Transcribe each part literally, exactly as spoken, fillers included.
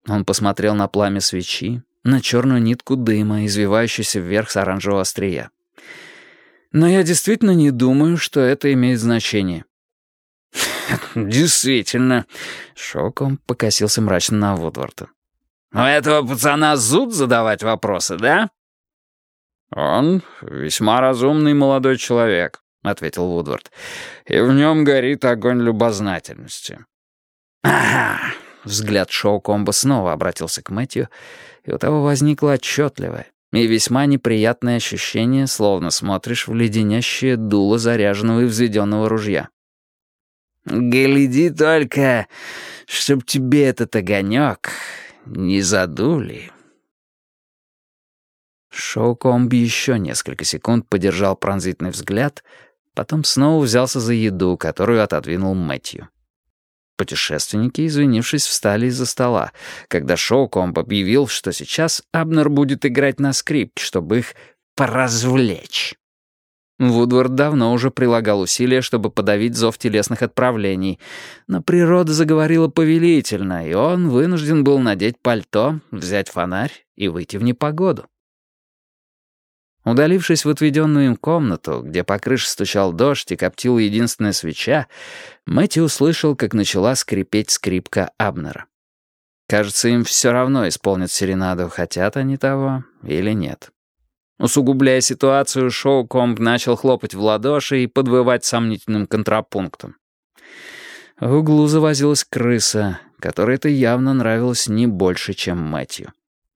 Он посмотрел на пламя свечи, на черную нитку дыма, извивающуюся вверх с оранжевого острия. «Но я действительно не думаю, что это имеет значение». «Действительно», — Шоукомб покосился мрачно на Вудварда. «У этого пацана зуд задавать вопросы, да?» «Он весьма разумный молодой человек», — ответил Вудвард, «и в нем горит огонь любознательности». «Ага». Взгляд Шоукомба снова обратился к Мэтью, и у того возникло отчетливое и весьма неприятное ощущение, словно смотришь в леденящее дуло заряженного и взведенного ружья. «Гляди только, чтоб тебе этот огонек не задули». Шоукомб еще несколько секунд подержал пронзительный взгляд, потом снова взялся за еду, которую отодвинул Мэтью. Путешественники, извинившись, встали из-за стола, когда Шоукомб объявил, что сейчас Абнер будет играть на скрипке, чтобы их поразвлечь. Вудвард давно уже прилагал усилия, чтобы подавить зов телесных отправлений, но природа заговорила повелительно, и он вынужден был надеть пальто, взять фонарь и выйти в непогоду. Удалившись в отведенную им комнату, где по крыше стучал дождь и коптила единственная свеча, Мэтью услышал, как начала скрипеть скрипка Абнера. Кажется, им все равно исполнят серенаду, хотят они того или нет. Усугубляя ситуацию, Шоукомб начал хлопать в ладоши и подвывать сомнительным контрапунктом. В углу завозилась крыса, которой это явно нравилось не больше, чем Мэтью.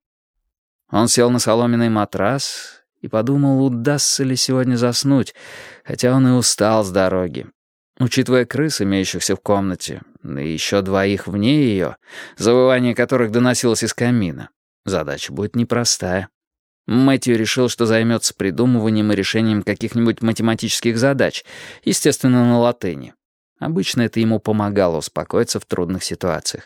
Он сел на соломенный матрас и подумал, удастся ли сегодня заснуть, хотя он и устал с дороги. Учитывая крыс, имеющихся в комнате, и еще двоих вне ее, завывание которых доносилось из камина, задача будет непростая. Мэтью решил, что займется придумыванием и решением каких-нибудь математических задач, естественно, на латыни. Обычно это ему помогало успокоиться в трудных ситуациях.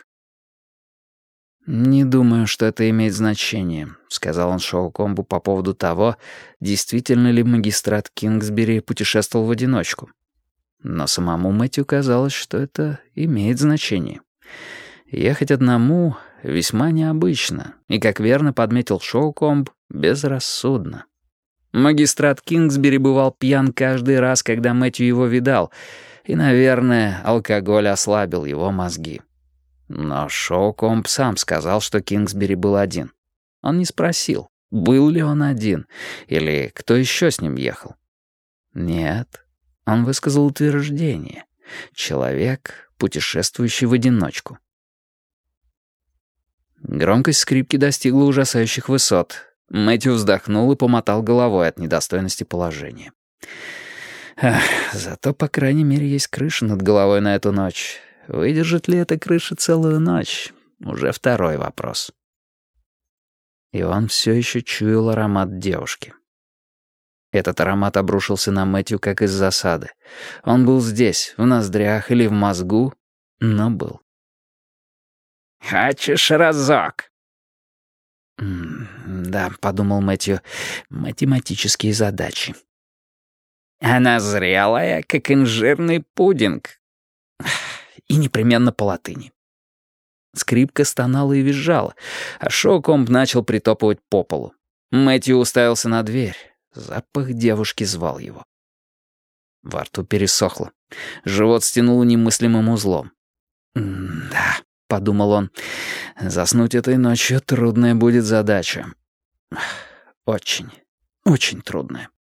«Не думаю, что это имеет значение», — сказал он Шоукомбу по поводу того, действительно ли магистрат Кингсбери путешествовал в одиночку. Но самому Мэтью казалось, что это имеет значение. Ехать одному весьма необычно, и, как верно подметил Шоукомб, безрассудно. Магистрат Кингсбери бывал пьян каждый раз, когда Мэтью его видал, и, наверное, алкоголь ослабил его мозги. Но Шоукомб сам сказал, что Кингсбери был один. Он не спросил, был ли он один, или кто еще с ним ехал. Нет, он высказал утверждение. Человек, путешествующий в одиночку. Громкость скрипки достигла ужасающих высот. Мэтью вздохнул и помотал головой от недостойности положения. Ах, зато, по крайней мере, есть крыша над головой на эту ночь. Выдержит ли эта крыша целую ночь? Уже второй вопрос. И он все еще чуял аромат девушки. Этот аромат обрушился на Мэтью как из засады. Он был здесь, в ноздрях или в мозгу, но был. «Хочешь разок?» «Да», — подумал Мэтью, — «математические задачи». «Она зрелая, как инжирный пудинг. И непременно по латыни». Скрипка стонала и визжала, а Шоукомб начал притопывать по полу. Мэтью уставился на дверь. Запах девушки звал его. Во рту пересохло. Живот стянуло немыслимым узлом. «Да», — подумал он, — «заснуть этой ночью трудная будет задача. Очень, очень трудная».